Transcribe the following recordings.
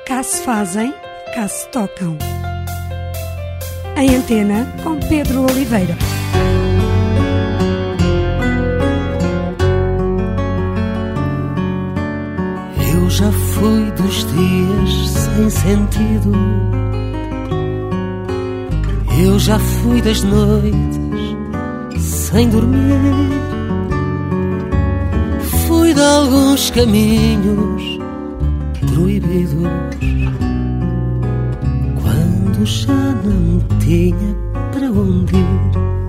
Cá se fazem, cá se tocam. Em Antena, com Pedro Oliveira. Eu já fui dos dias sem sentido. Eu já fui das noites sem dormir. Fui de alguns caminhos proibidos, quando já não tinha para onde ir.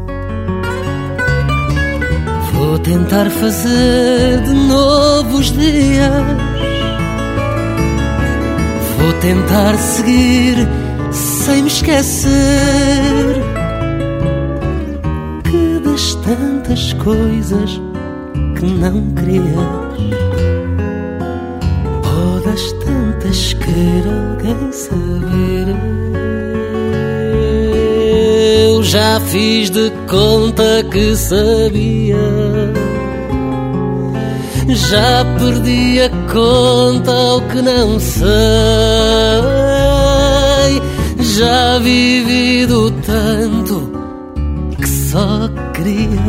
Vou tentar fazer de novo os dias. Vou tentar seguir sem me esquecer que das tantas coisas que não querias, ou das tantas querer alguém saber. Eu já fiz de conta que sabia, já perdi a conta ao que não sei. Já vivi do tanto que só queria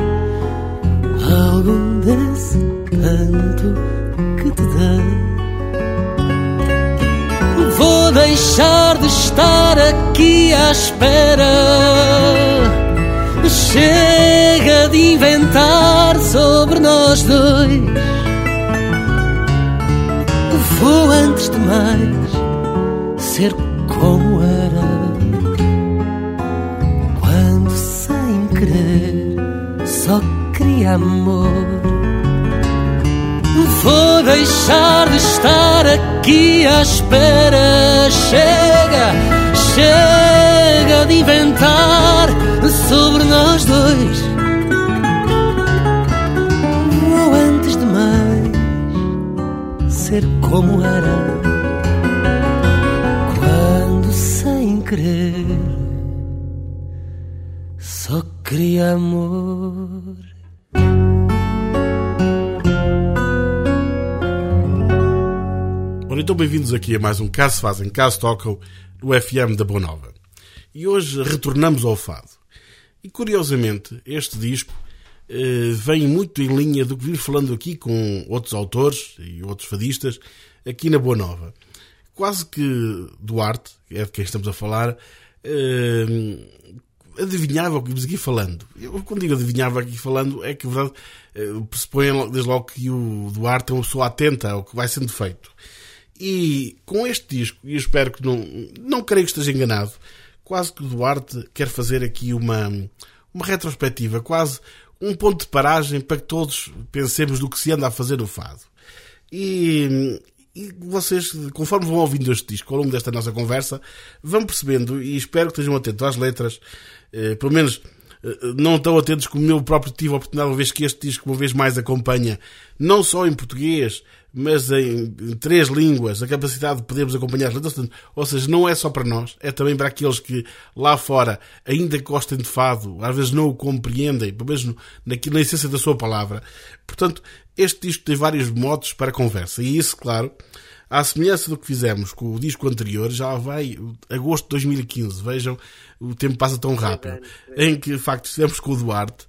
algum desse tanto que te dei. Vou deixar de estar aqui à espera. Chega de inventar sobre nós dois. Vou antes de mais ser como era, quando sem querer só queria amor. Vou deixar de estar aqui à espera. Chega, chega de inventar sobre nós dois. Vou antes de mais ser como era, quando sem querer só queria amor. Ora, então bem-vindos aqui a mais um Cá se fazem, cá se tocam, no FM da Boa Nova. E hoje retornamos ao fado. E curiosamente, este disco vem muito em linha do que vim falando aqui com outros autores e outros fadistas aqui na Boa Nova. Quase que Duarte, é de quem estamos a falar, adivinhava o que vimos aqui falando. Eu, quando digo adivinhava aqui falando, é que a verdade pressupõe desde logo que o Duarte é uma pessoa atenta ao que vai sendo feito. E com este disco, e eu espero que não creio que esteja enganado, quase que o Duarte quer fazer aqui uma retrospectiva, quase um ponto de paragem para que todos pensemos do que se anda a fazer no fado. E vocês, conforme vão ouvindo este disco ao longo desta nossa conversa, vão percebendo, e espero que estejam atentos às letras, pelo menos não tão atentos como eu próprio tive a oportunidade, uma vez que este disco uma vez mais acompanha, não só em português, mas em 3 línguas, a capacidade de podermos acompanhar as letras, ou seja, não é só para nós, é também para aqueles que lá fora, ainda que gostem de fado, às vezes não o compreendem, pelo menos na essência da sua palavra. Portanto, este disco tem vários modos para a conversa, e isso, claro, à semelhança do que fizemos com o disco anterior, já vai agosto de 2015, vejam, o tempo passa tão rápido, em que, de facto, estivemos com o Duarte,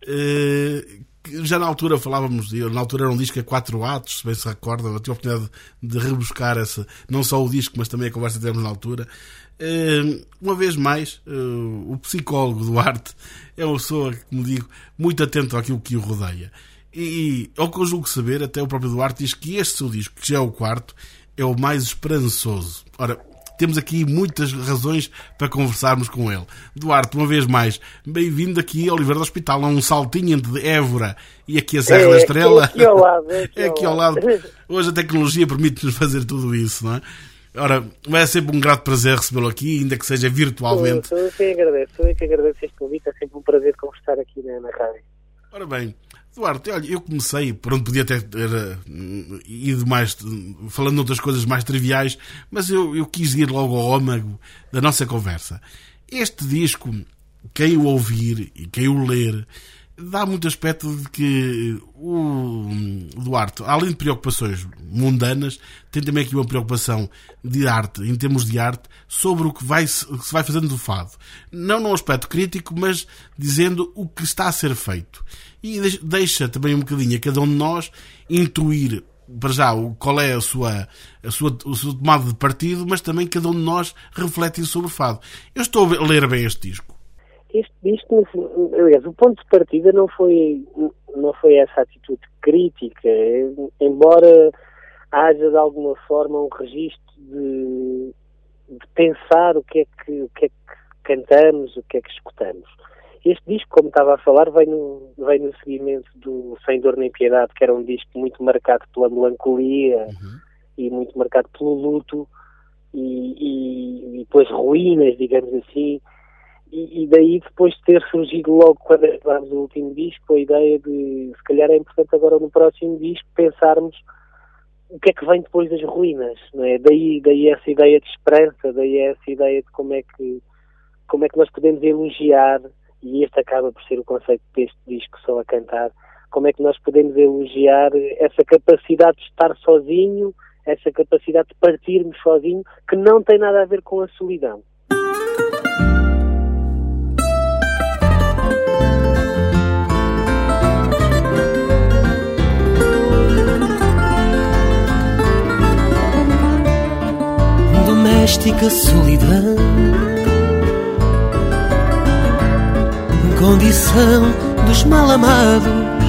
já na altura falávamos, na altura era um disco a 4 atos, se bem se recordam, eu tive a oportunidade de rebuscar não só o disco, mas também a conversa que tivemos na altura. Uma vez mais, o psicólogo Duarte é uma pessoa, como digo, muito atento àquilo que o rodeia. E ao que eu julgo saber, até o próprio Duarte diz que este seu disco, que já é o 4º, é o mais esperançoso. Ora, temos aqui muitas razões para conversarmos com ele. Duarte, uma vez mais, bem-vindo aqui ao Oliveira do Hospital, a um saltinho entre Évora e aqui a Serra da Estrela. Aqui ao lado. É aqui ao lado. Hoje a tecnologia permite-nos fazer tudo isso, não é? Ora, é sempre um grato prazer recebê-lo aqui, ainda que seja virtualmente. Sou eu que agradeço este convite, é sempre um prazer conversar aqui na rádio. Ora bem, Duarte, olha, eu comecei por onde podia ter ido mais, falando de outras coisas mais triviais, mas eu quis ir logo ao âmago da nossa conversa. Este disco, quem o ouvir e quem o ler, dá muito aspecto de que o Duarte, além de preocupações mundanas, tem também aqui uma preocupação de arte, em termos de arte, sobre o que se vai fazendo do fado. Não num aspecto crítico, mas dizendo o que está a ser feito. E deixa também um bocadinho a cada um de nós intuir, para já, qual é a sua tomada de partido, mas também cada um de nós refletir sobre o fado. Eu estou a ler bem este disco. Este disco, aliás, o ponto de partida não foi essa atitude crítica, embora haja de alguma forma um registro de pensar o que é que cantamos, o que é que escutamos. Este disco, como estava a falar, vem no seguimento do Sem Dor Nem Piedade, que era um disco muito marcado pela melancolia e muito marcado pelo luto e pelas ruínas, digamos assim. E daí, depois de ter surgido logo quando acabámos o último disco, a ideia de, se calhar é importante agora no próximo disco, pensarmos o que é que vem depois das ruínas, não é? Daí essa ideia de esperança, daí essa ideia de como é que nós podemos elogiar, e este acaba por ser o conceito deste disco, Só a Cantar, como é que nós podemos elogiar essa capacidade de estar sozinho, essa capacidade de partirmos sozinho, que não tem nada a ver com a solidão. Doméstica solidão, condição dos mal-amados.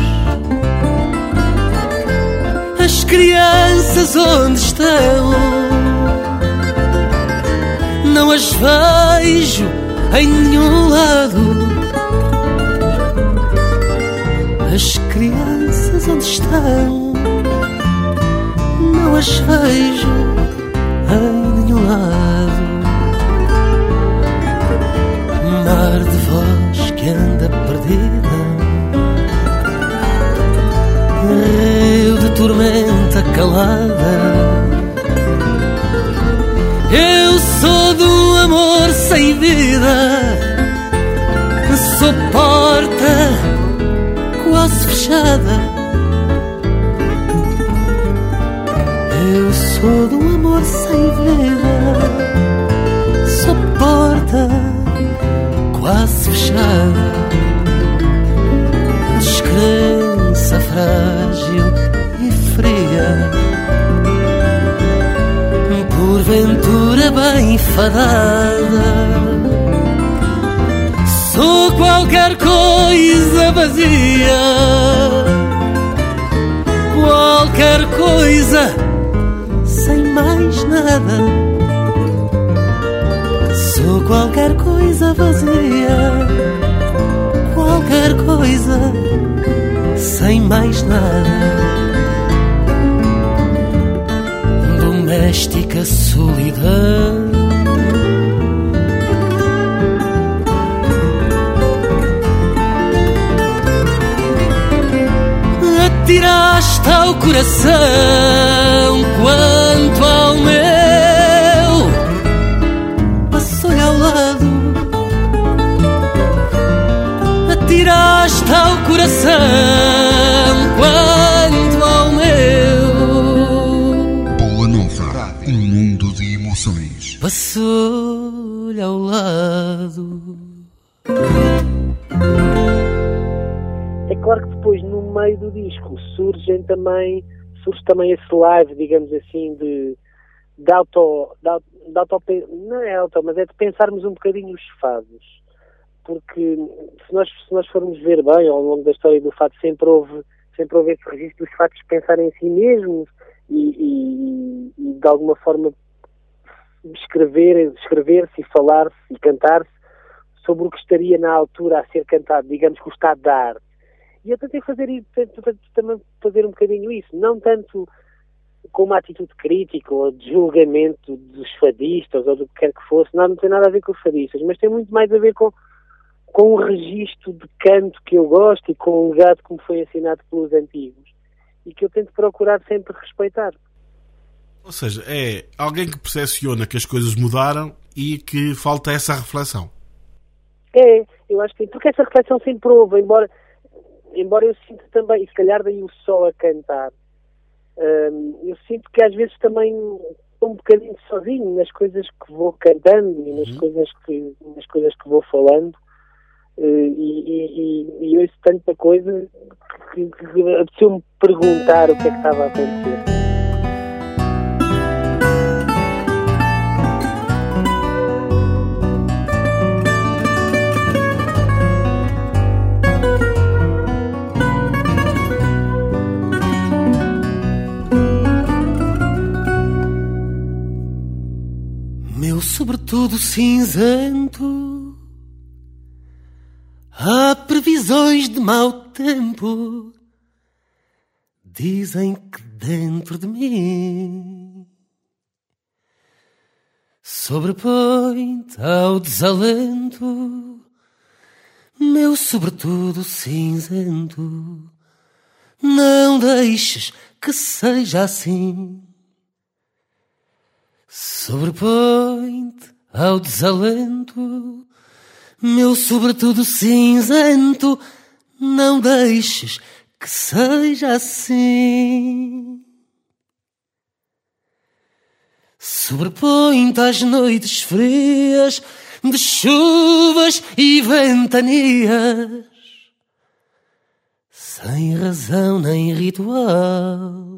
As crianças onde estão? Não as vejo em nenhum lado. As crianças onde estão? Não as vejo em nenhum lado. Mar de voz que anda perdida, rio de tormenta calada. Eu sou do amor sem vida, sou porta quase fechada. Eu sou do amor sem vida, sou porta quase fechada. Descrença frágil e fria, porventura bem fadada. Sou qualquer coisa vazia, qualquer coisa sem mais nada. Sou qualquer coisa vazia, qualquer coisa sem mais nada. Doméstica solidão, atiraste ao coração quanto ao meu, passou-lhe ao lado. Atiraste ao coração quanto ao meu. Boa Nova, um mundo de emoções. Passou-lhe ao lado. É claro que depois, no meio do disco, surge também esse live, digamos assim, não é auto, mas é de pensarmos um bocadinho os fados. Porque se nós formos ver bem, ao longo da história do fado, sempre houve esse registro dos fados pensarem em si mesmos e de alguma forma escrever-se e falar-se e cantar-se sobre o que estaria na altura a ser cantado, digamos que o estado da arte. E eu tentei também fazer um bocadinho isso, não tanto com uma atitude crítica ou de julgamento dos fadistas ou do que quer que fosse, não tem nada a ver com os fadistas, mas tem muito mais a ver com um registro de canto que eu gosto e com um legado que me foi ensinado pelos antigos e que eu tento procurar sempre respeitar. Ou seja, é alguém que percepciona que as coisas mudaram e que falta essa reflexão. Eu acho que sim, porque essa reflexão sempre houve, embora embora eu sinta também, e se calhar daí o só a cantar, eu sinto que às vezes também estou um bocadinho sozinho nas coisas que vou cantando e nas coisas que vou falando, e ouço tanta coisa que apeteceu-me perguntar o que é que estava a acontecer. Meu sobretudo cinzento, há previsões de mau tempo, dizem que dentro de mim sobrepõe-te ao desalento. Meu sobretudo cinzento, não deixes que seja assim. Sobrepõe-te ao desalento, meu sobretudo cinzento, não deixes que seja assim. Sobrepõe-te às noites frias de chuvas e ventanias, sem razão nem ritual,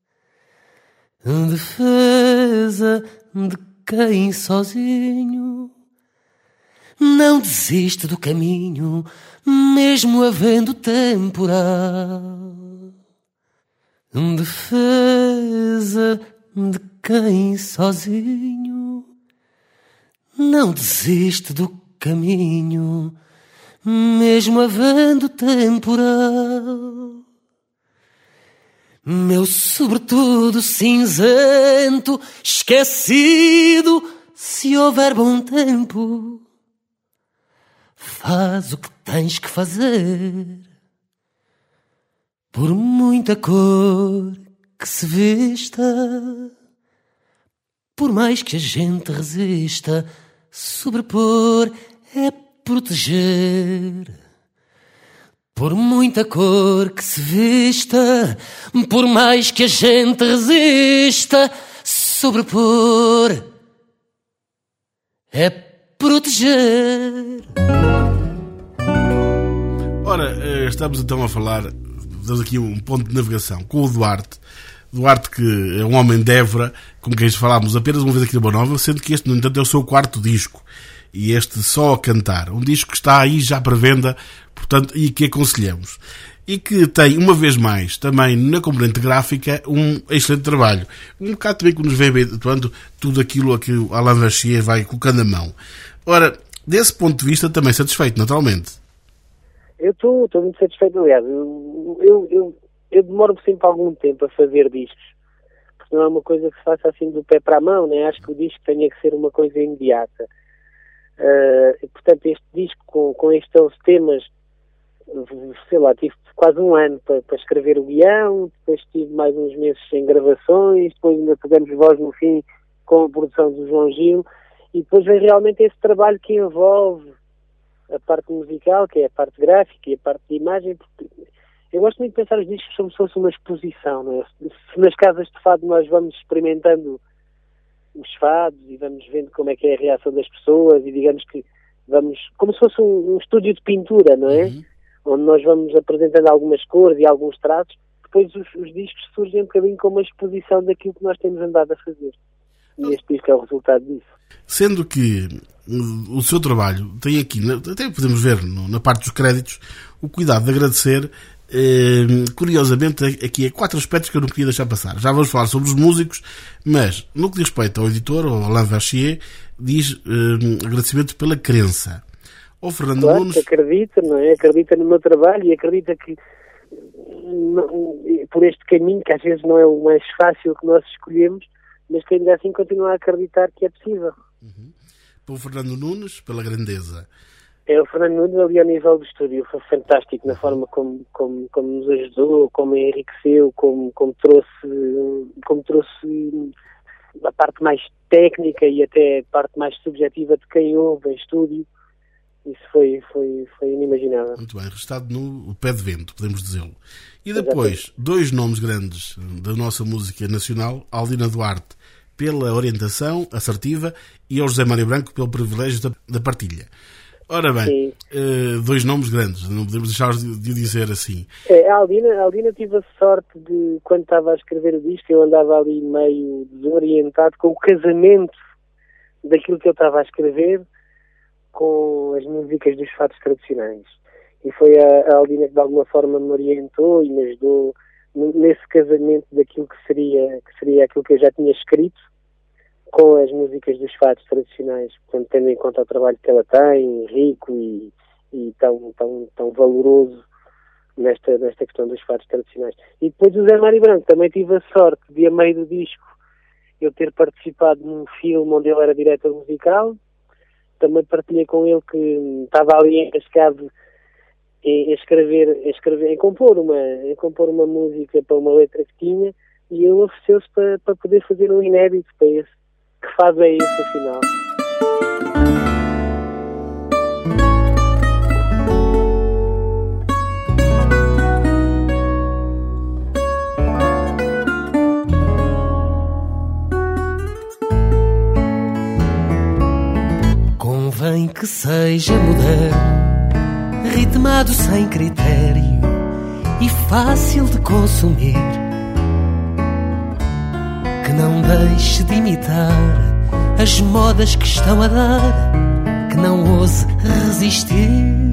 defesa de quem sozinho não desiste do caminho, mesmo havendo temporal. Defesa de quem sozinho não desiste do caminho, mesmo havendo temporal. Meu sobretudo cinzento, esquecido, se houver bom tempo, faz o que tens que fazer. Por muita cor que se vista, por mais que a gente resista, sobrepor é proteger. Por muita cor que se vista, por mais que a gente resista, sobrepor é proteger. Ora, estamos então a falar, damos aqui um ponto de navegação com o Duarte. Duarte, que é um homem de Évora, com quem falámos apenas uma vez aqui na Boa Nova, sendo que este, no entanto, é o seu quarto disco. E este Só a Cantar. Um disco que está aí já para venda, portanto, e que aconselhamos. E que tem, uma vez mais, também na componente gráfica, um excelente trabalho. Um bocado também que nos vem habituando tudo aquilo a que o Alain Vachier vai colocando a mão. Ora, desse ponto de vista, também satisfeito, naturalmente. Eu estou muito satisfeito, aliás. Eu demoro sempre algum tempo a fazer discos, porque não é uma coisa que se faça assim do pé para a mão, né? Acho que o disco tenha que ser uma coisa imediata. Portanto, este disco com estes 11 temas, sei lá, tive quase um ano para escrever o guião, depois tive mais uns meses sem gravações, depois ainda pegamos voz no fim com a produção do João Gil, e depois vem realmente esse trabalho que envolve a parte musical, que é a parte gráfica e a parte de imagem, porque eu gosto muito de pensar os discos como se fosse uma exposição, não é? Se nas casas de fado nós vamos experimentando os fados e vamos vendo como é que é a reação das pessoas e digamos que vamos, como se fosse um estúdio de pintura, não é? Onde nós vamos apresentando algumas cores e alguns traços, depois os discos surgem um bocadinho como uma exposição daquilo que nós temos andado a fazer. E este disco é o resultado disso. Sendo que o seu trabalho tem aqui, até podemos ver na parte dos créditos, o cuidado de agradecer. Curiosamente, aqui há 4 aspectos que eu não queria deixar passar. Já vamos falar sobre os músicos, mas no que diz respeito ao editor, ao Alain Vachier, diz agradecimento pela crença. Ao Fernando claro, Nunes, acredita, não é? Acredita no meu trabalho e acredita que por este caminho, que às vezes não é o mais fácil que nós escolhemos, mas que ainda assim continua a acreditar que é possível. Para o Fernando Nunes, pela grandeza. É, o Fernando Nunes ali ao nível do estúdio foi fantástico na forma como nos ajudou, como enriqueceu, como trouxe a parte mais técnica e até a parte mais subjetiva de quem ouve em estúdio. Isso foi inimaginável. Muito bem, registado no pé de vento, podemos dizê-lo. E depois, 2 nomes grandes da nossa música nacional, Aldina Duarte pela orientação assertiva e ao José Mário Branco pelo privilégio da partilha. Ora bem, 2 nomes grandes, não podemos deixar de dizer assim. A Aldina tive a sorte de, quando estava a escrever o disco, eu andava ali meio desorientado com o casamento daquilo que eu estava a escrever com as músicas dos fados tradicionais. E foi a Aldina que de alguma forma me orientou e me ajudou nesse casamento daquilo que seria aquilo que eu já tinha escrito com as músicas dos fados tradicionais, portanto, tendo em conta o trabalho que ela tem, rico e tão valoroso nesta questão dos fados tradicionais. E depois o Zé Mário Branco, também tive a sorte de, a meio do disco, eu ter participado num filme onde ele era diretor musical. Também partilhei com ele que estava ali enrascado em compor uma música para uma letra que tinha, e ele ofereceu-se para poder fazer um inédito para esse. Que fado é esse, afinal? Convém que seja moderno, ritmado sem critério e fácil de consumir, que não deixe de imitar as modas que estão a dar, que não ouse resistir.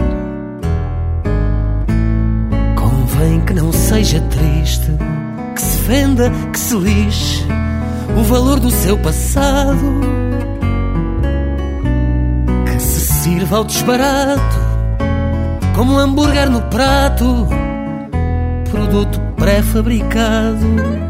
Convém que não seja triste, que se venda, que se lixe o valor do seu passado, que se sirva ao desbarato como um hambúrguer no prato, produto pré-fabricado.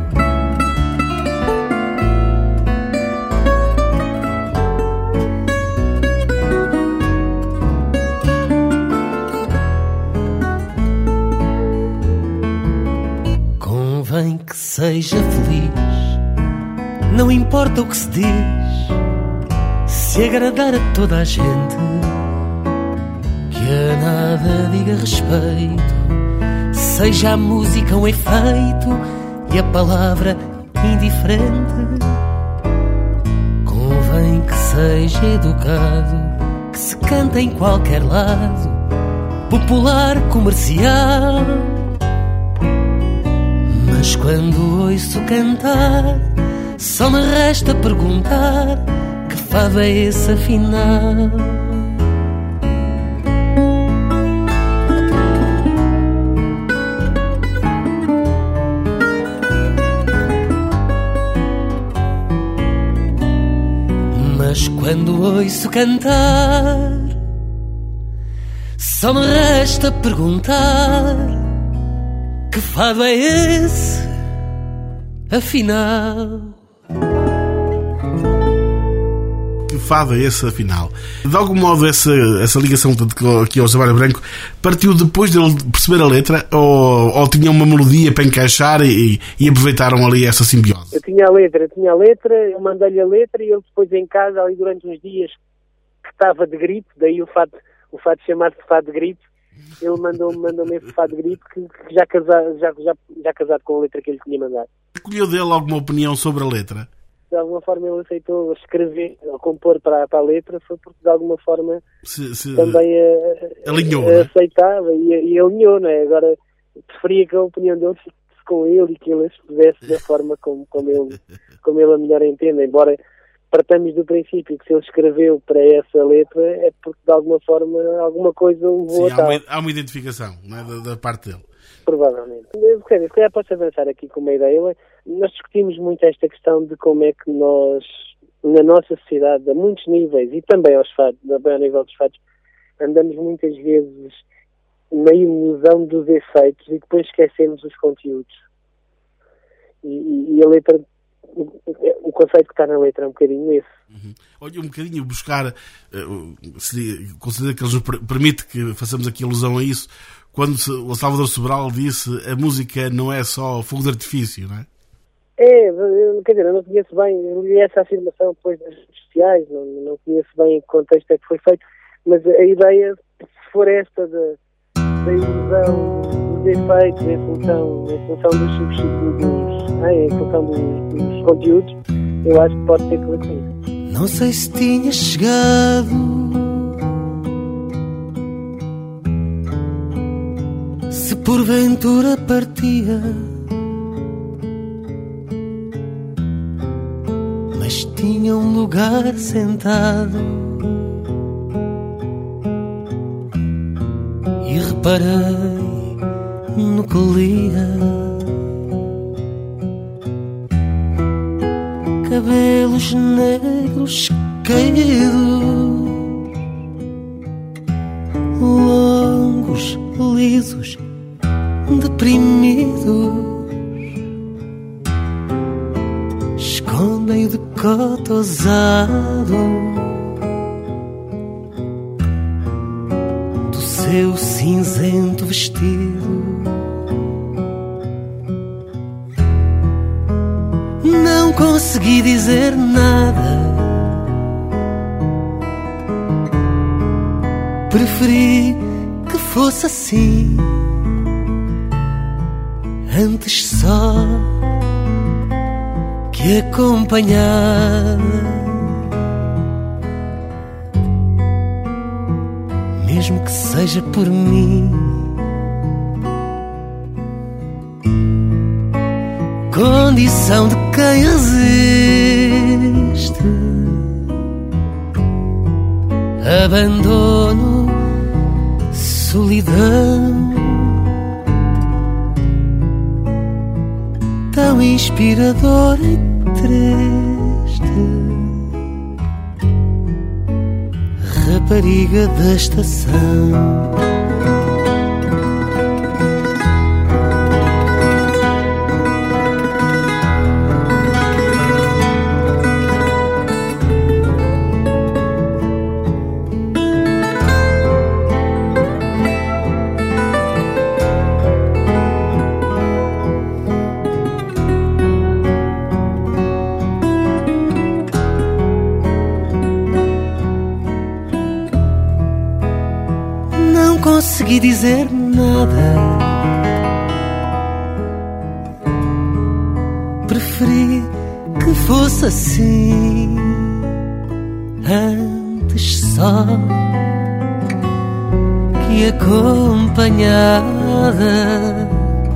Convém que seja feliz, não importa o que se diz, se agradar a toda a gente, que a nada diga respeito, seja a música um efeito e a palavra indiferente. Convém que seja educado, que se canta em qualquer lado, popular, comercial. Mas quando ouço cantar, só me resta perguntar: que fado é esse afinal? Mas quando ouço cantar, só me resta perguntar: que fado é esse, afinal? Que fado é esse, afinal? De algum modo, essa ligação aqui ao José Mário Branco partiu depois dele perceber a letra, ou tinha uma melodia para encaixar e aproveitaram ali essa simbiose? Eu tinha a letra, eu mandei-lhe a letra e ele depois em casa, ali durante uns dias, que estava de gripe, daí o fato de chamar-se fado de gripe, ele mandou-me esse fado de gripe que já casado com a letra que ele tinha mandado. Recolheu dele alguma opinião sobre a letra? De alguma forma ele aceitou escrever ou compor para a letra, foi porque de alguma forma também alinhou, aceitava e alinhou, não é? Agora preferia que a opinião dele ficasse com ele e que ele expusesse da forma como ele a melhor entende, embora partamos do princípio que se ele escreveu para essa letra é porque de alguma forma alguma coisa o levou a tal. Há uma identificação, não é, da parte dele. Provavelmente. Se calhar posso avançar aqui com uma ideia. Nós discutimos muito esta questão de como é que nós, na nossa sociedade, a muitos níveis, e também aos fados, também ao nível dos fados, andamos muitas vezes na ilusão dos efeitos e depois esquecemos os conteúdos. E a letra, o conceito que está na letra é um bocadinho esse. Uhum. Olha, um bocadinho buscar, considero que eles nos permite que façamos aqui alusão a isso, quando o Salvador Sobral disse: a música não é só fogo de artifício, não é? Quer dizer, eu não conheço bem, eu li essa afirmação depois das redes sociais, não conheço bem em que contexto é que foi feito, Mas a ideia, se for esta da ilusão dos efeitos em função dos substitutos, em função dos conteúdos, eu acho que pode ter que ver com isso. Não sei se tinha chegado, se porventura partia, mas tinha um lugar sentado e reparei no que lia. Cabelos negros caídos, longos, lisos, deprimidos, escondem o decote ousado do seu cinzento vestido. Não consegui dizer nada, preferi que fosse assim, antes só que acompanhada, mesmo que seja por mim. Condição de quem resiste, abandono, solidão, tão inspirador e triste, rapariga da estação. Consegui dizer nada, preferi que fosse assim, antes só que acompanhada,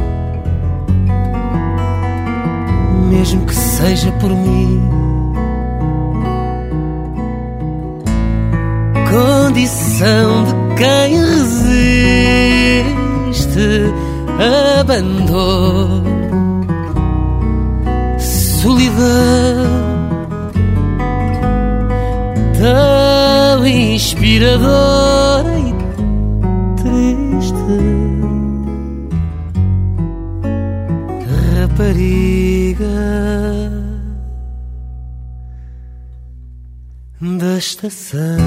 mesmo que seja por mim. Condição de quem resiste, abandono, solidão, tão inspiradora e triste, rapariga da estação.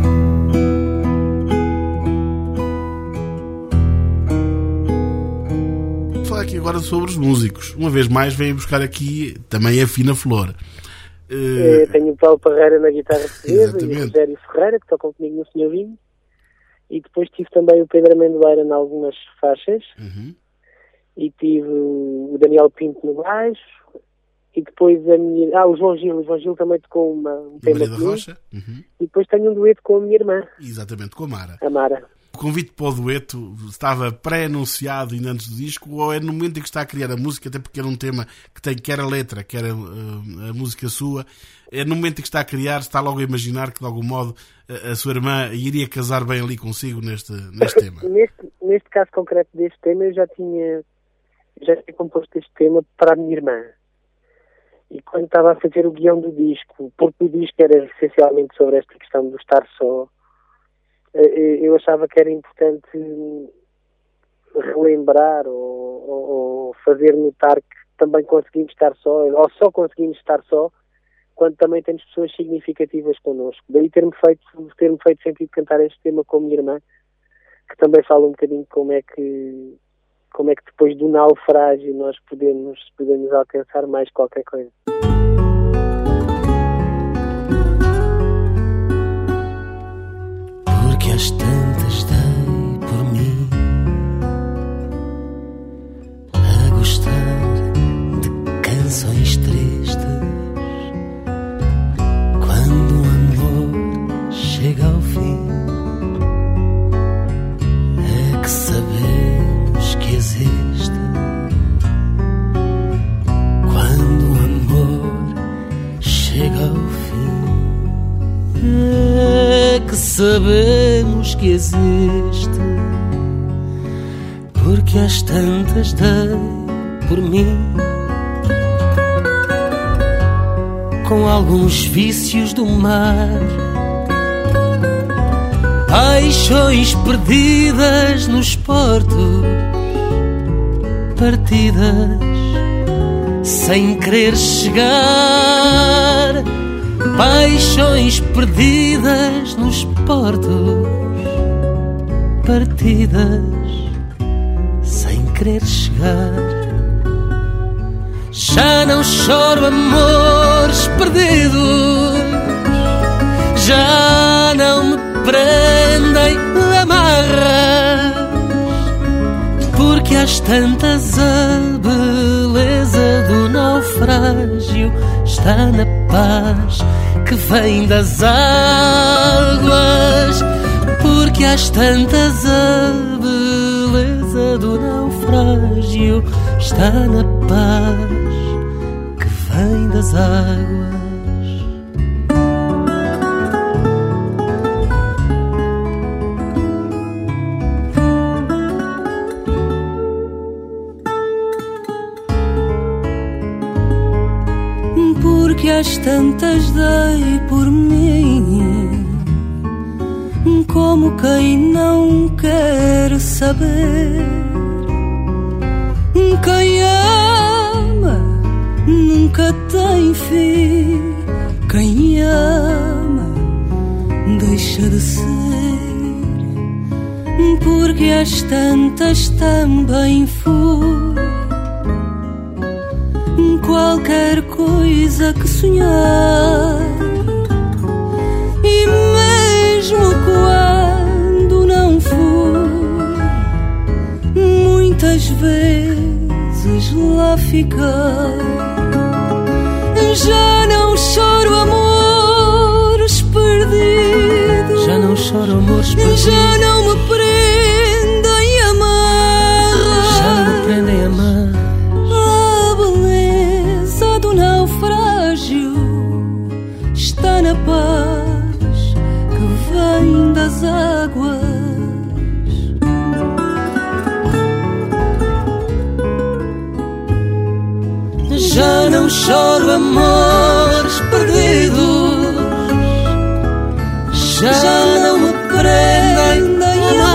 Aqui agora sobre os músicos. Uma vez mais veio buscar aqui também a fina flor. Tenho o Paulo Parreira na guitarra portuguesa e o Exatamente. Rogério Ferreira, que tocam comigo no Senhorinho. E depois tive também o Pedro Amendoeira em algumas faixas. Uhum. E tive o Daniel Pinto no baixo. E depois o João Gil também tocou um tema Maria da comigo. Rocha. Uhum. E depois tenho um dueto com a minha irmã, Exatamente, com a Mara. a Mara. O convite para o dueto estava pré-anunciado ainda antes do disco, ou é no momento em que está a criar a música, até porque era um tema que tem quer a letra, quer a música sua, é no momento em que está a criar, está logo a imaginar que de algum modo a sua irmã iria casar bem ali consigo neste tema? Neste caso concreto deste tema, eu já tinha composto este tema para a minha irmã. E quando estava a fazer o guião do disco, porque o disco era essencialmente sobre esta questão do estar só, eu achava que era importante relembrar ou fazer notar que também conseguimos estar só, ou só conseguimos estar só, quando também temos pessoas significativas connosco. Daí ter-me feito sentido cantar este tema com a minha irmã, que também fala um bocadinho como é que depois do naufrágio nós podemos alcançar mais qualquer coisa. que sabemos que existe, porque às tantas dei por mim, com alguns vícios do mar, paixões perdidas nos portos, partidas sem querer chegar, paixões perdidas nos portos, partidas sem querer chegar. Já não choro amores perdidos, já não me prendem amarras, porque às tantas a beleza do naufrágio está na paz que vem das águas, porque às tantas a beleza do naufrágio está na paz que vem das águas. Porque às tantas dei por mim, como quem não quer saber. Quem ama nunca tem fim, quem ama deixa de ser. Porque às tantas também fui qualquer coisa que sonhar, e mesmo quando não fui, muitas vezes lá fiquei. Já não choro amores perdidos, já não choro amores perdidos, já não me prendem amarras, já não me prendem amarras. Está na paz que vem das águas. Já não choro amores perdidos, já não me prendem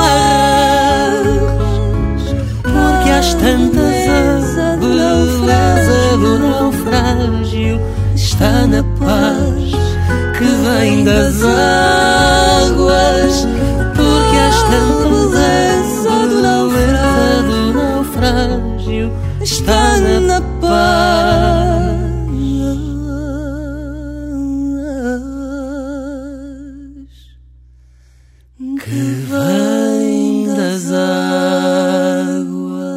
amarras, porque às tantas a beleza do naufrágio está na paz que vem das águas, porque às tantas a beleza do naufrágio está na paz que vem das águas.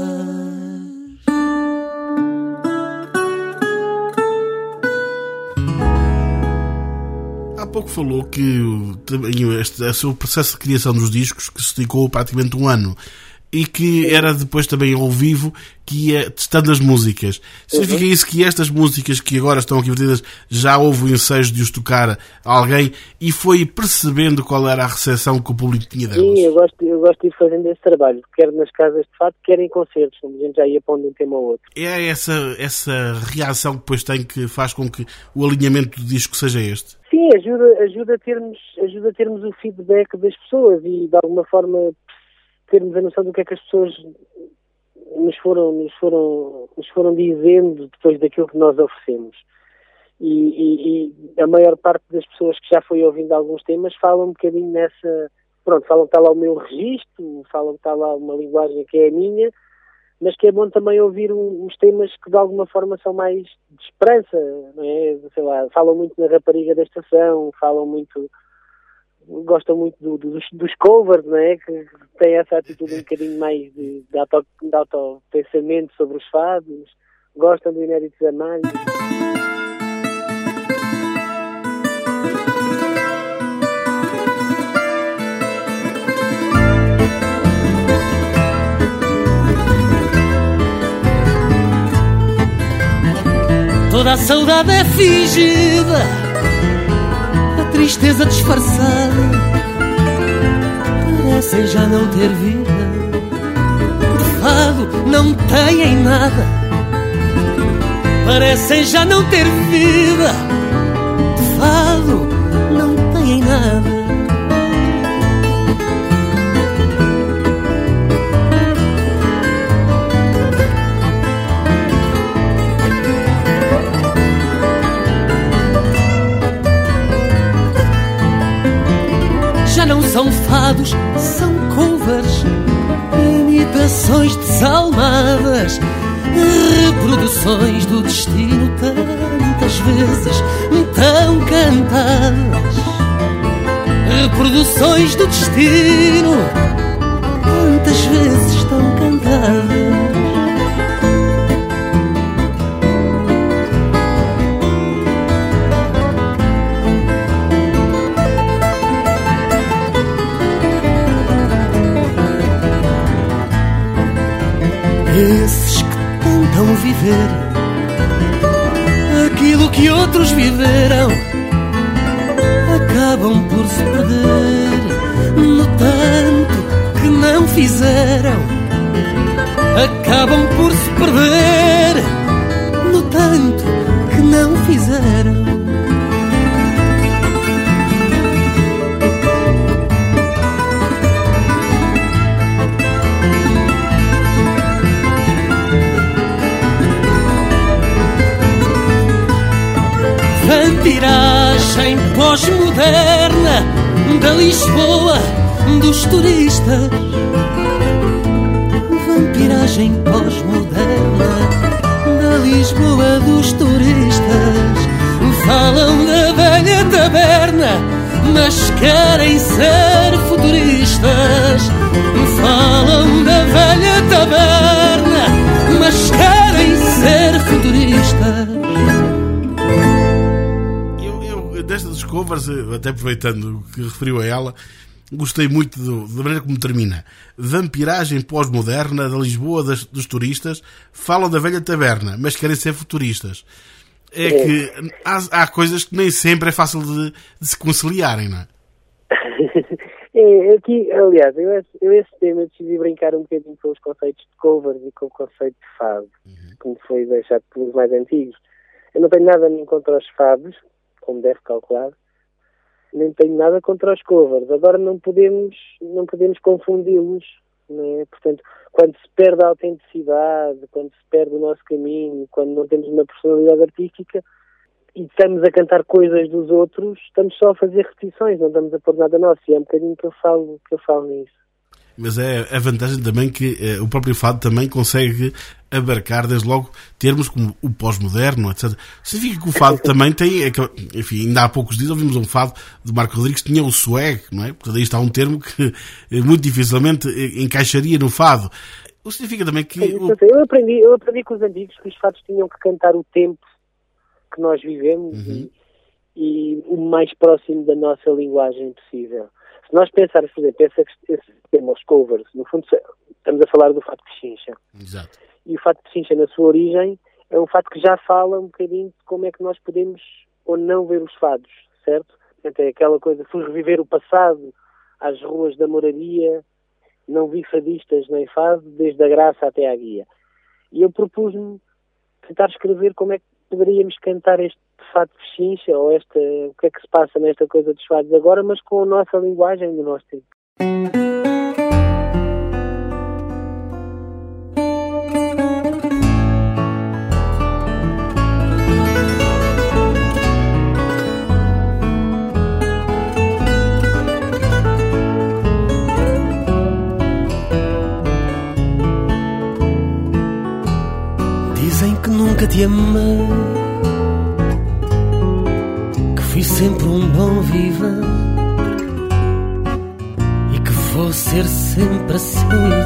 Há pouco falou que o processo de criação dos discos que se dedicou praticamente um ano e que era depois também ao vivo que ia testando as músicas. Significa isso que estas músicas que agora estão aqui vertidas já houve o ensejo de os tocar a alguém e foi percebendo qual era a recepção que o público tinha delas? Sim, eu gosto de ir fazendo esse trabalho, quer nas casas de fato, quer em concertos, onde a gente já ia pondo um tema ao outro. É essa reação que depois tem que faz com que o alinhamento do disco seja este? Sim, ajuda a termos o feedback das pessoas e de alguma forma termos a noção do que é que as pessoas nos foram dizendo depois daquilo que nós oferecemos. E a maior parte das pessoas que já foi ouvindo alguns temas falam um bocadinho nessa... Pronto, falam que está lá o meu registro, falam que está lá uma linguagem que é a minha, mas que é bom também ouvir uns temas que de alguma forma são mais de esperança, não é? Sei lá, falam muito na rapariga da estação, falam muito... Gostam muito dos covers, não é? Que têm essa atitude um bocadinho mais de autopensamento sobre os fados. Gostam do Inéditos Amalhos. Toda a saudade é fingida, a tristeza disfarçada, parecem já não ter vida. De fado não têm nada, parecem já não ter vida. De fado não têm nada. Já não são fados, são covers, imitações desalmadas, reproduções do destino tantas vezes tão cantadas. Reproduções do destino tantas vezes tão cantadas. Esses que tentam viver aquilo que outros viveram acabam por se perder no tanto que não fizeram. Acabam por se perder no tanto que não fizeram. Vampiragem pós-moderna da Lisboa dos turistas. Vampiragem pós-moderna da Lisboa dos turistas. Falam da velha taberna, mas querem ser futuristas. Falam da velha taberna, mas querem ser futuristas. Desta dos covers, até aproveitando que referiu a ela, gostei muito da maneira como termina. Vampiragem pós-moderna da Lisboa dos turistas, falam da velha taberna, mas querem ser futuristas. É que há coisas que nem sempre é fácil de se conciliarem, não é? Aqui, aliás, eu esse tema decidi brincar um bocadinho com os conceitos de covers e com o conceito de fado, como foi deixado pelos mais antigos. Eu não tenho nada nem contra os fados, como deve calcular, nem tenho nada contra os covers. Agora não podemos confundi-los, não é? Portanto, quando se perde a autenticidade, quando se perde o nosso caminho, quando não temos uma personalidade artística e estamos a cantar coisas dos outros, estamos só a fazer repetições, não estamos a pôr nada nosso, e é um bocadinho que eu falo nisso. Mas é a vantagem também que o próprio fado também consegue abarcar, desde logo, termos como o pós-moderno, etc. Significa que o fado também tem, enfim, ainda há poucos dias ouvimos um fado de Marco Rodrigues que tinha o swag, não é? Portanto, aí está um termo que muito dificilmente encaixaria no fado. O significa também que... Eu aprendi com os antigos que os fados tinham que cantar o tempo que nós vivemos e o mais próximo da nossa linguagem possível. Se nós pensarmos, por exemplo, esse tema, os covers, no fundo estamos a falar do fado Pechincha. Exato. E o fado Pechincha, na sua origem, é um fado que já fala um bocadinho de como é que nós podemos ou não ver os fados, certo? Portanto, é aquela coisa, fui reviver o passado às ruas da moraria, não vi fadistas nem fado, desde a graça até à guia. E eu propus-me tentar escrever como é que poderíamos cantar este fado Pechincha, ou o que é que se passa nesta coisa dos fados agora, mas com a nossa linguagem do nosso tempo. Dizem que nunca te amei, que fui sempre um bom viva e que vou ser sempre assim.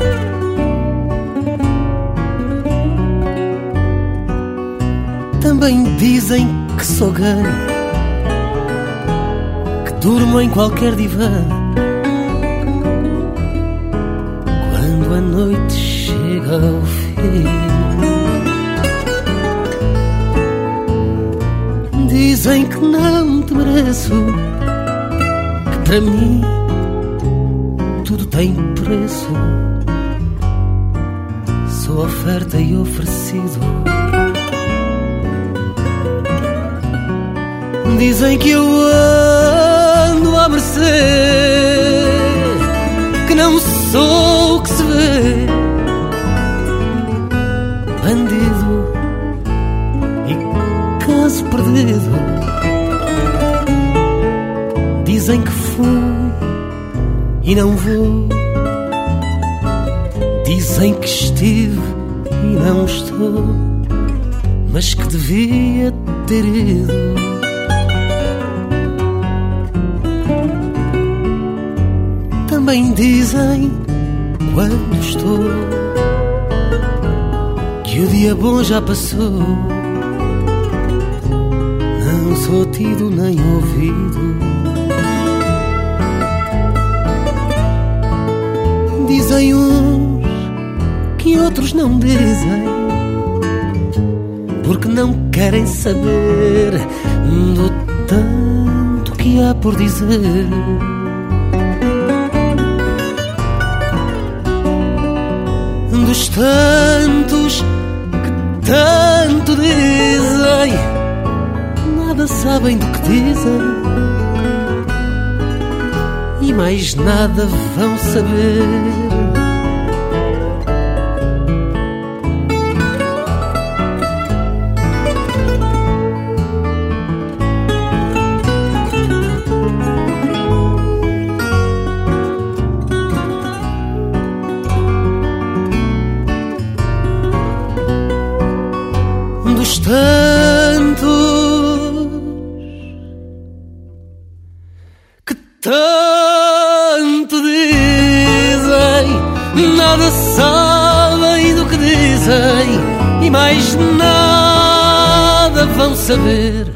Também dizem que sou gay, que durmo em qualquer divã quando a noite chega ao fim. Dizem que não te mereço, que para mim tudo tem preço, sou oferta e oferecido. Dizem que eu ando à mercê, que não sou o que se vê, bandido e caso perdido. Dizem que fui e não vou, dizem que estive e não estou, mas que devia ter ido. Também dizem, quando estou, que o dia bom já passou. Não sou tido nem ouvido. Dizem uns que outros não dizem, porque não querem saber do tanto que há por dizer. Dos tantos que tanto dizem, nada sabem do que dizem e mais nada vão saber. Dos tantos que tanto dizem, nada sabem do que dizem e mais nada vão saber.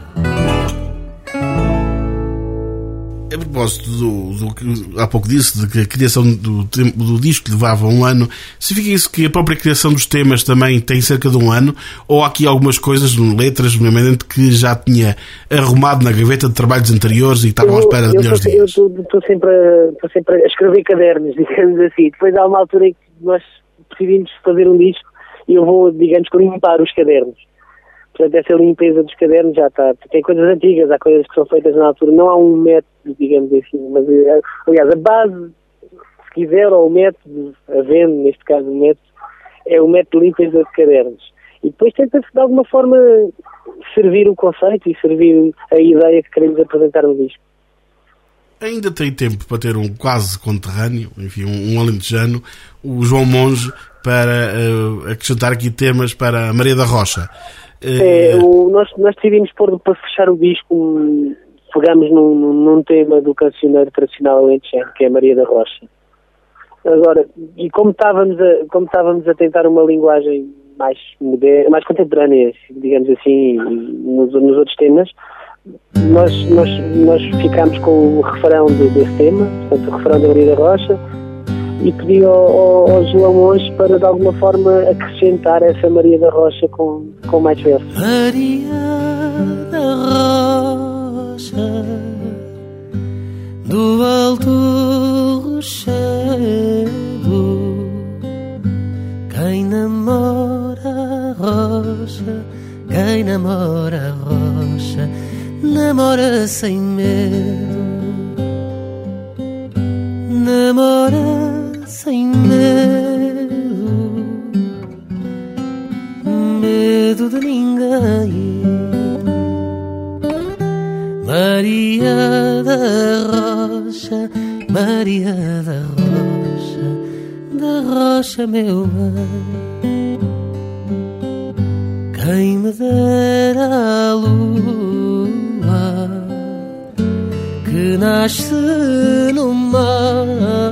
A propósito do que há pouco disse, de que a criação do disco levava um ano, significa isso que a própria criação dos temas também tem cerca de um ano? Ou há aqui algumas coisas, letras, nomeadamente, que já tinha arrumado na gaveta de trabalhos anteriores e estavam à espera de melhores dias? Eu estou sempre a escrever cadernos, digamos assim. Depois há uma altura em que nós decidimos fazer um disco e eu vou, digamos, limpar os cadernos. Portanto, essa limpeza dos cadernos já está. Tem coisas antigas, há coisas que são feitas na altura. Não há um método, digamos assim. Mas, aliás, a base, se quiser, ou o método, havendo, neste caso, o método, é o método de limpeza de cadernos. E depois tenta-se, de alguma forma, servir o conceito e servir a ideia que queremos apresentar no disco. Ainda tem tempo para ter um quase conterrâneo, enfim, um alentejano, o João Monge, para acrescentar aqui temas para a Maria da Rocha. Nós decidimos pôr, para fechar o disco, pegamos num tema do cancioneiro tradicional alentejano, que é a Maria da Rocha. Agora, e como estávamos a tentar uma linguagem mais moderna, mais contemporânea, digamos assim, nos outros temas, nós ficámos com o refrão desse tema, portanto o refrão da Maria da Rocha, e pedi ao João Monge para de alguma forma acrescentar essa Maria da Rocha com mais versos. Maria da Rocha, do alto rochedo, quem namora a rocha, quem namora a rocha, namora sem medo, namora sem medo, medo de ninguém. Maria da Rocha, Maria da Rocha, meu bem, quem me dera a lua que nasce no mar,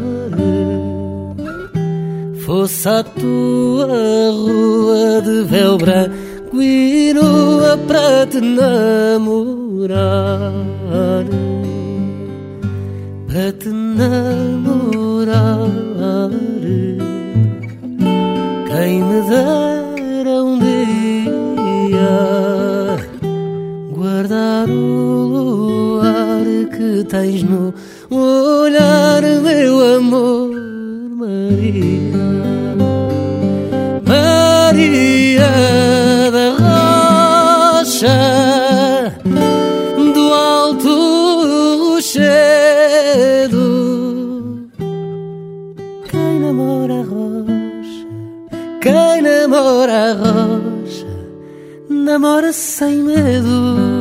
fosse a tua rua de véu branco e nua para te namorar, para te namorar. Quem me dera um dia guardar o luar que tens no olhar, meu amor, Maria da Rocha, do Alto Rochedo. Quem namora a rocha, quem namora a rocha, namora sem medo,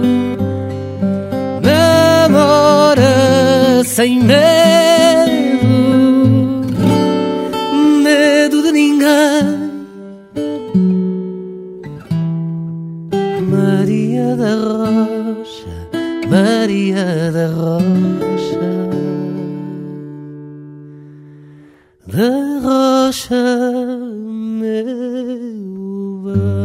namora sem medo, medo de ninguém. Maria da Rocha, Maria da Rocha, da Rocha, meu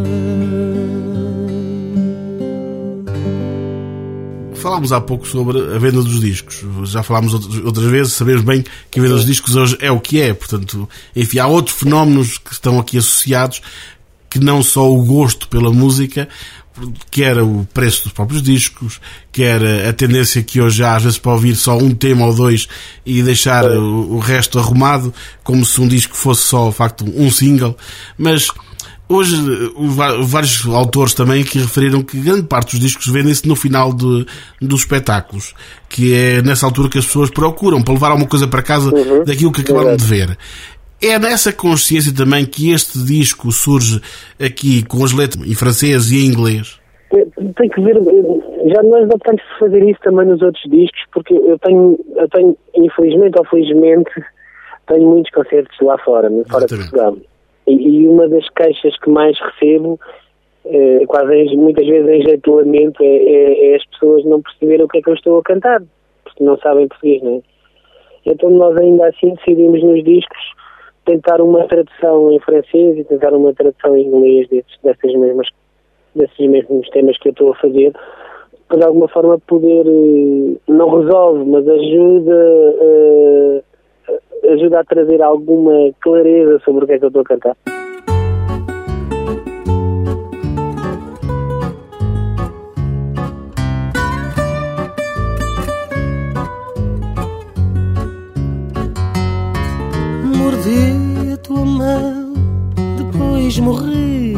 bem. Falámos há pouco sobre a venda dos discos. Já falámos outras vezes, sabemos bem que a venda dos discos hoje é o que é. Portanto, enfim, há outros fenómenos que estão aqui associados, que não só o gosto pela música, quer o preço dos próprios discos, quer a tendência que hoje há às vezes para ouvir só um tema ou dois e deixar o resto arrumado, como se um disco fosse só, de facto, um single. Mas hoje, vários autores também que referiram que grande parte dos discos vendem-se no final dos espetáculos, que é nessa altura que as pessoas procuram para levar alguma coisa para casa daquilo que acabaram de ver. É nessa consciência também que este disco surge aqui com as letras em francês e em inglês? Tem que ver, já nós optamos por fazer isso também nos outros discos, porque eu tenho infelizmente ou felizmente, tenho muitos concertos lá fora de Portugal. E uma das queixas que mais recebo, muitas vezes em jeito de lamento, é as pessoas não perceberem o que é que eu estou a cantar, porque não sabem português, não é? Então nós ainda assim decidimos nos discos tentar uma tradução em francês e tentar uma tradução em inglês desses mesmos temas que eu estou a fazer, para de alguma forma poder, não resolve, mas ajuda a trazer alguma clareza sobre o que é que eu estou a cantar. Mordi a tua mão, depois morri.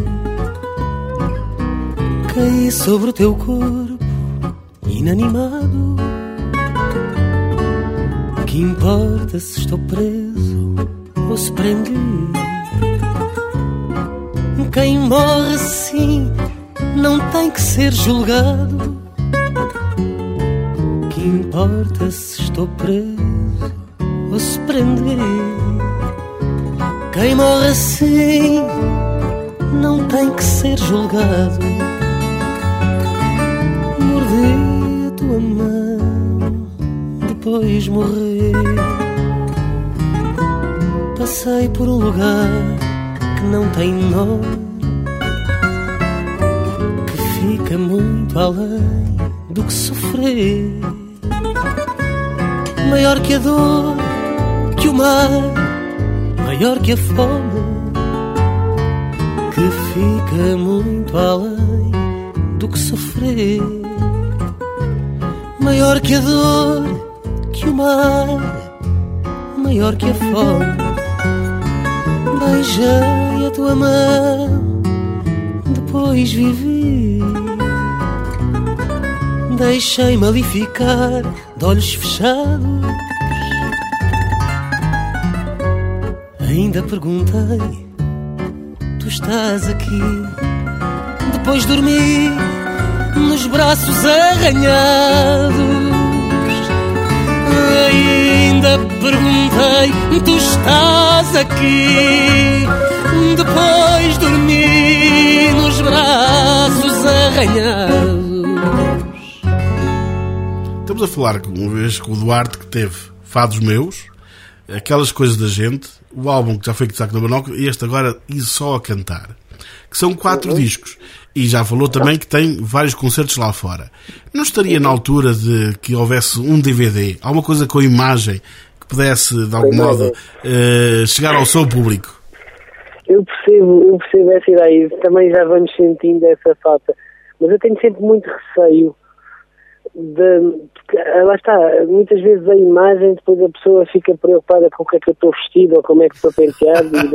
Caí sobre o teu corpo, inanimado. Que importa se estou preso ou se prendi? Quem morre assim não tem que ser julgado. Que importa se estou preso ou se prendi? Quem morre assim não tem que ser julgado. Mordi a tua mão, depois morri. Passei por um lugar que não tem nome, que fica muito além do que sofri. Maior que a dor, que o mar, maior que a fome, que fica muito além do que sofri. Maior que a dor, que o mar, maior que a fome. Beijei a tua mão, depois vivi. Deixei-me ali ficar de olhos fechados. Ainda perguntei, tu estás aqui? Depois dormi nos braços arranhados. Ainda perguntei, tu estás aqui? Depois dormi nos braços arranhados. Estamos a falar uma vez com o Duarte, que teve Fados Meus, Aquelas Coisas da Gente, o álbum que já foi Saco na Banóculo, e este agora E Só a Cantar, que são 4 discos. E já falou também que tem vários concertos lá fora. Não estaria na altura de que houvesse um DVD, alguma coisa com imagem, que pudesse, de algum modo, chegar ao seu público? Eu percebo essa ideia. Também já vamos sentindo essa falta. Mas eu tenho sempre muito receio lá está, muitas vezes a imagem, depois a pessoa fica preocupada com o que é que eu estou vestido ou como é que estou penteado e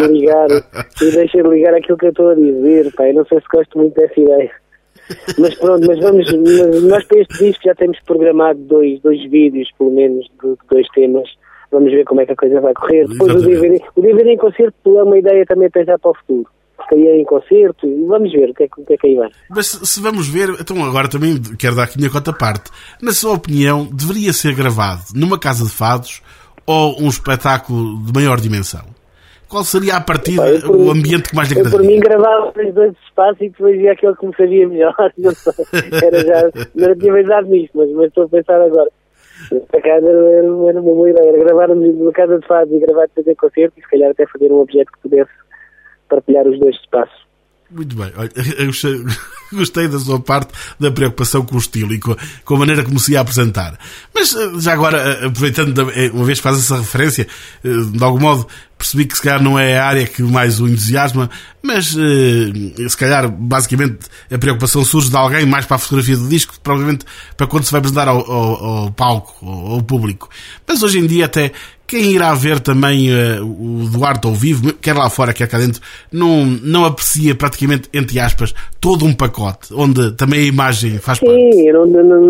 deixa de ligar aquilo que eu estou a dizer, pá, eu não sei se gosto muito dessa ideia. Mas pronto, nós para este disco já temos programado dois vídeos, pelo menos, de 2 temas. Vamos ver como é que a coisa vai correr. Depois o DVD em concerto é uma ideia também para já para o futuro. Ficaria em concerto e vamos ver o que é que aí vai. Mas se vamos ver, então agora também quero dar aqui a minha cota à parte. Na sua opinião, deveria ser gravado numa casa de fados ou um espetáculo de maior dimensão? Qual seria a partida, o ambiente que mais lhe agradaria? Por mim gravava os 2 espaços e depois ia aquele que me sabia melhor. Não sei. Não tinha pensado nisto, mas estou a pensar agora. Para casa era uma boa ideia. Era gravarmos numa casa de fados e gravar depois em concerto e se calhar até fazer um objeto que pudesse partilhar os 2 espaços. Muito bem, olha, eu gostei da sua parte da preocupação com o estilo e com a maneira como se ia apresentar. Mas já agora, aproveitando, uma vez que faz essa referência, de algum modo percebi que se calhar não é a área que mais o entusiasma, mas se calhar basicamente a preocupação surge de alguém mais para a fotografia do disco, provavelmente para quando se vai apresentar ao palco, ao público. Mas hoje em dia até quem irá ver também o Duarte ao vivo, quer lá fora, quer cá dentro, não aprecia praticamente, entre aspas, todo um pacote, onde também a imagem faz parte. Sim, eu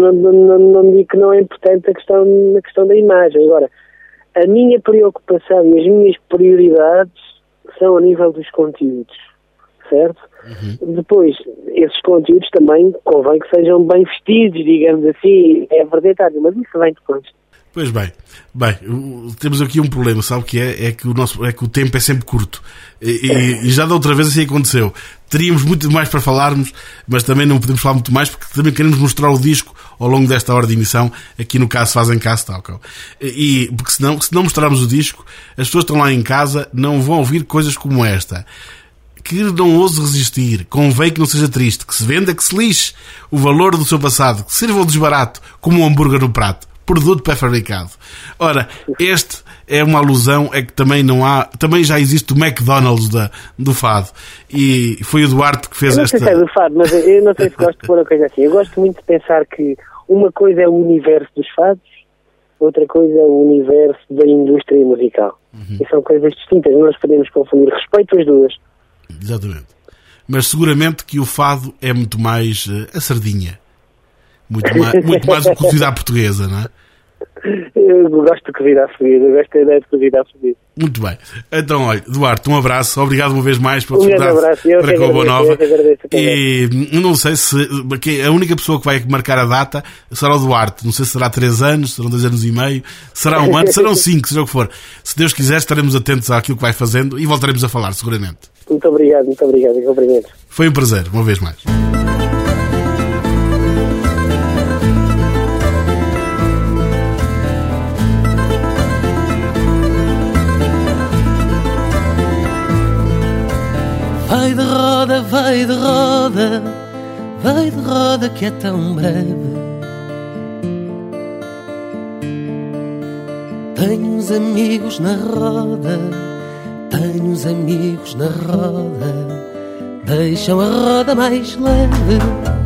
não digo que não é importante a questão da imagem. Agora, a minha preocupação e as minhas prioridades são a nível dos conteúdos, certo? Uhum. Depois, esses conteúdos também convém que sejam bem vestidos, digamos assim, é verdade, mas isso vem depois. Pois bem, temos aqui um problema, sabe o que é? É que o tempo é sempre curto. E já da outra vez assim aconteceu. Teríamos muito mais para falarmos, mas também não podemos falar muito mais porque também queremos mostrar o disco ao longo desta hora de emissão, aqui no Caso Fazem Caso Tocam. E porque se não mostrarmos o disco, as pessoas que estão lá em casa não vão ouvir coisas como esta. Que não ouse resistir, convém que não seja triste, que se venda, que se lixe o valor do seu passado, que sirva o desbarato como um hambúrguer no prato. Produto pré-fabricado. Ora, este é uma alusão, é que também já existe o McDonald's do fado. E foi o Duarte que fez esta... Eu não sei se é do fado, mas eu não sei se gosto de pôr uma coisa assim. Eu gosto muito de pensar que uma coisa é o universo dos fados, outra coisa é o universo da indústria musical. Uhum. E são coisas distintas, não nos podemos confundir. Respeito as duas. Exatamente. Mas seguramente que o fado é muito mais a sardinha. Muito mais o cozido à portuguesa, não é? Eu gosto de cozido à portuguesa, eu gosto da ideia de cozido à portuguesa. Muito bem. Então, olha, Duarte, um abraço. Obrigado uma vez mais pela oportunidade para com a Boa Nova. E não sei se a única pessoa que vai marcar a data será o Duarte. Não sei se será 3 anos, serão 2 anos e meio, será 1 ano, serão 5, seja o que for. Se Deus quiser, estaremos atentos àquilo que vai fazendo e voltaremos a falar, seguramente. Muito obrigado, eu cumprimento. Foi um prazer, uma vez mais. Vai de roda, vai de roda, vai de roda que é tão breve. Tenho uns amigos na roda, tenho uns amigos na roda, deixam a roda mais leve.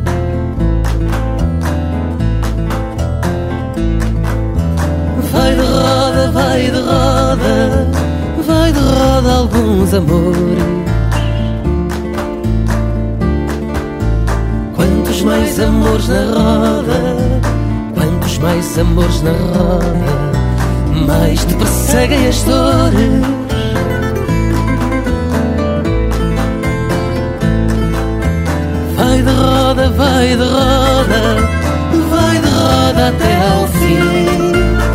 Vai de roda, vai de roda, vai de roda alguns amores. Quantos mais amores na roda, quantos mais amores na roda, mais te perseguem as dores. Vai de roda, vai de roda, vai de roda até ao fim.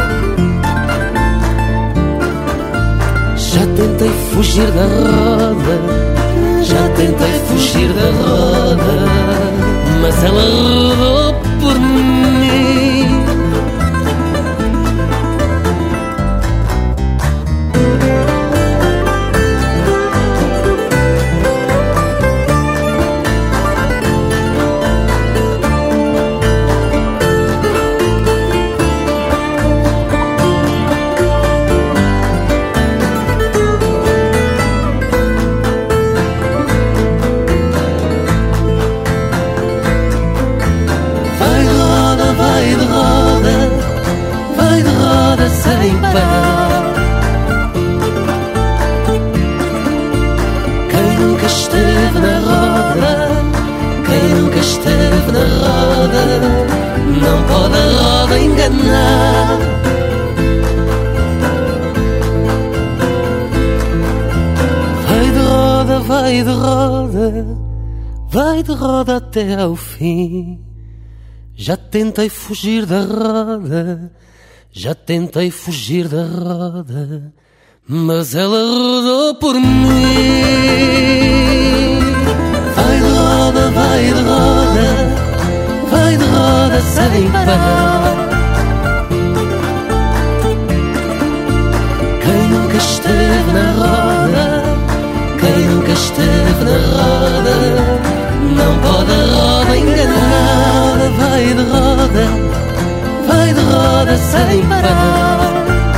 Já tentei fugir da roda, já tentei fugir da roda, mas ela rodou por mim. enganar. Vai de roda, vai de roda, vai de roda até ao fim. Já tentei fugir da roda, já tentei fugir da roda, mas ela rodou por mim. Vai de roda, vai de roda, vai de roda sem parar. Quem nunca esteve na roda, quem nunca esteve na roda, não pode a roda enganar. Vai de roda, vai de roda sem parar.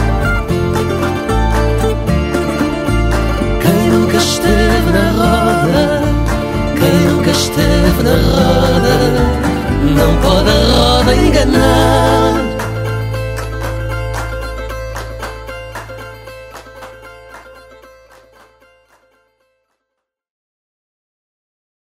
Quem nunca esteve na roda, quem nunca esteve na roda, não pode a roda enganar.